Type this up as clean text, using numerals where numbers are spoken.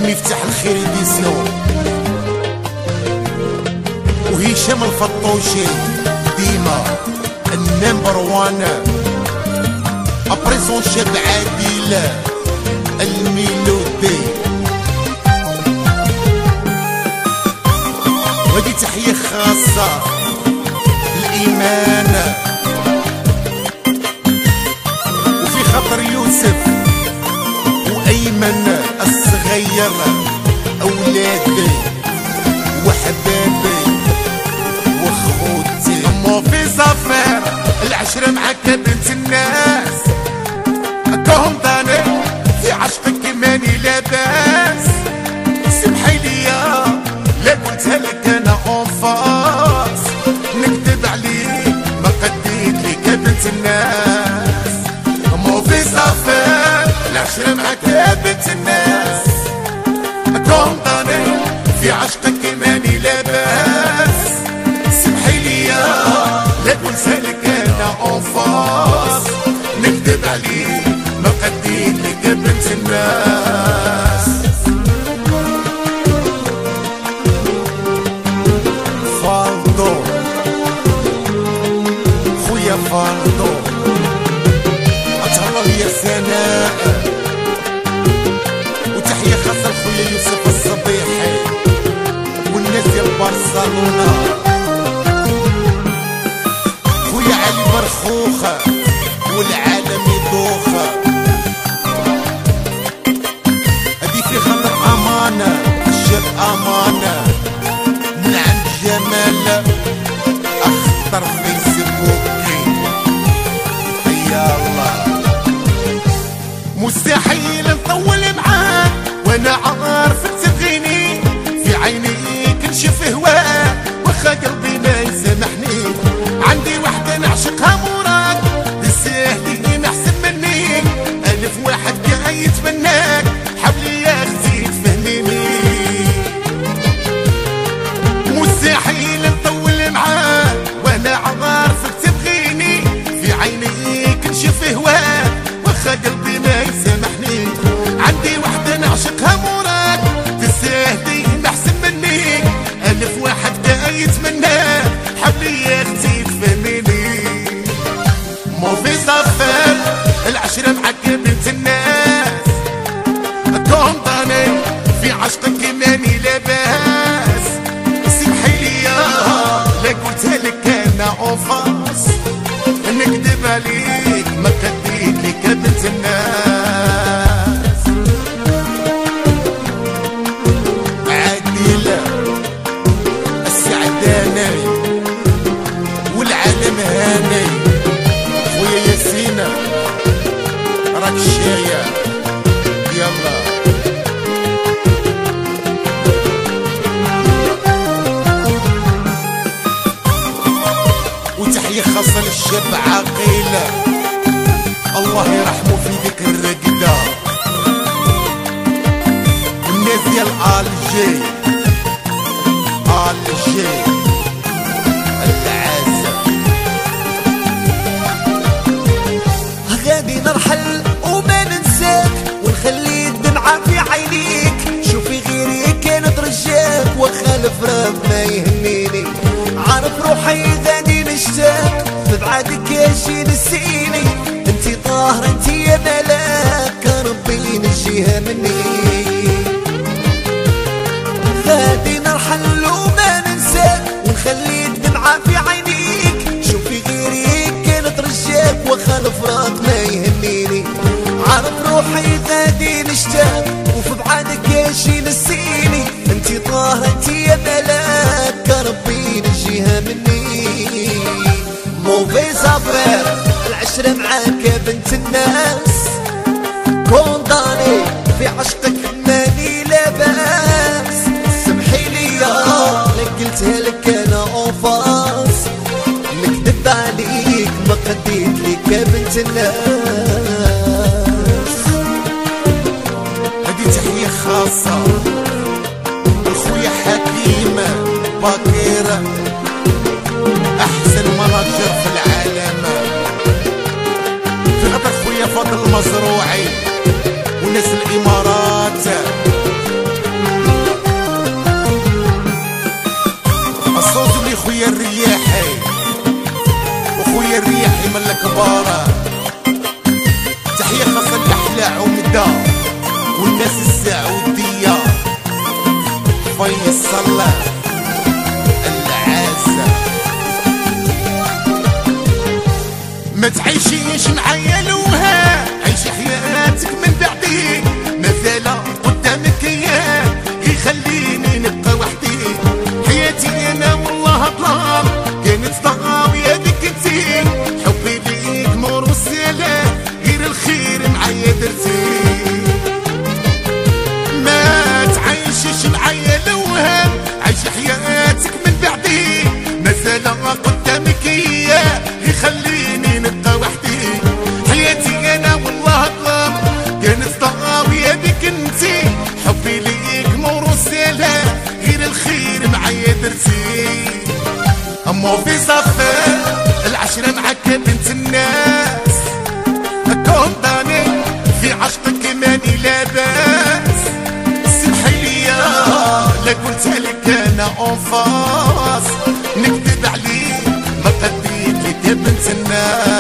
مفتاح الخير ديسيون وهشام الفطوشي ديما النمبر وان ابريسون شاب عادل الميلودي. وهذه تحية خاصة الإيمان وفي خاطر يوسف وأيمن الصغير أولادي وحبابي وخوتي. أمو في صفر العشرة معاك بنت الناس أكهم ضاني في عشقك ماني لاباس. سمحي ليا لا قلتها لك أنا أنفاس نكذب عليك ما قديت لك يا بنت الناس. أمو في صفر العشرة معاك يا بنت الناس أكهم ضاني في عشقك ماني لاباس. سمحي ليا لا قلتها لك أنا أنفاس نكذب عليك ما قديت لك يا بنت الناس. فالدو خويا فالدو أتهلا يا سناء وتحية خاصة لخويا يوسف الصبيحي والناس ديال برشلونة. خويا علي برخوخة والعالم يدوخة. هدي في خاطر أمانة الشاب أمانة من عند جمال أخطر فيسبوكي. يا الله مستحيل نطول معاك وانا عارفك تبغيني في عينيك نشوف هواك واخا قلبي ما يسامحني. عندي وحدة نعشقها موراك بالساهل نحسن مني ألف واحد كان يتمناك. حاولي يا اختي تفهميني مستحيل نطول معاك وانا عارفك تبغيني في عينيك نشوف هواك واخا قلبي ما يسامحني. عندي وحدة نعشقها موراك تستاهلي نحسن مني ألف واحد كان يتمناك. حاولي يا اختي تفهميني مو في صفر العشرة معاك يا بنت الناس أكون ضاني في عشقك ماني لاباس. سمحي ليا لا قلتها لك أنا أنفاس نكذب عليك ما قديت لك يا بنت الناس. عادلة السعداني والعالم هاني خويا ياسينة راك الشاية يلا. وتحية خاصة للشاب عقيلة الله يرحمه في ذيك الرقدة. الناس ديال الجي العازة. غادي نرحل وما ننساك ونخلي الدمعة في عينيك. شوفي غيري كانت رجاك وخالف راك ما يهمني. عارف روحي ذاني نشتاق ببعادك يا شي نسيني. انتي طاهرة انتي يا ملاك ربي نجيها مني. غادي نرحل وما ننساك ونخلي الدمعة في عينيك. شوفي غيري كانت رجاك وخالف راك ما يهمني. عارف روحي غادي نشتاق وفي بعادك يا شي نسيني. انتي طاهرة انتي يا ملاك ربي نجيها مني. مو في صفر العشرة معاك يا بنت الناس كون ضاني في عشقك ماني لاباس. سمحي ليا لا قلتها لك انا انفاس نكذب عليك ما قديت لك يا بنت الناس. هذه تحية خاصة لخويا حكيم باكير أحسن مناجر في العالم. في خاطر خويا فاضل المزروعي وناس الإمارات تحية الرياحي من الكبارة، تحية خاصة لأحلى عمدة والناس السعودية، فيصل العازة. ما تعيشيش معايا الوهام، عيشي حياتك من بعدي، مثلا قدامك اياه يخليني نبقى وحدي. حياتي انا والله ظلام كانت ضاوية بك انتي، حبي ليك نور والسلام غير الخير معايا درتي. ما تعيشيش معايا الوهام، عيشي حياتك من بعدي، مثلا قدامك اياه يخليني نبقى وحدي. حياتي انا والله ظلام كانت ضاوية بك انتي، حبي ليك نور والسلام غير الخير معايا درتي. امو في صفر العشرة معاك بنت الناس، كونداني في عشقك ماني لاباس. سمحي ليا لا قلت لك انا انفاس، نكذب عليك ما قديت لك يا بنت الناس.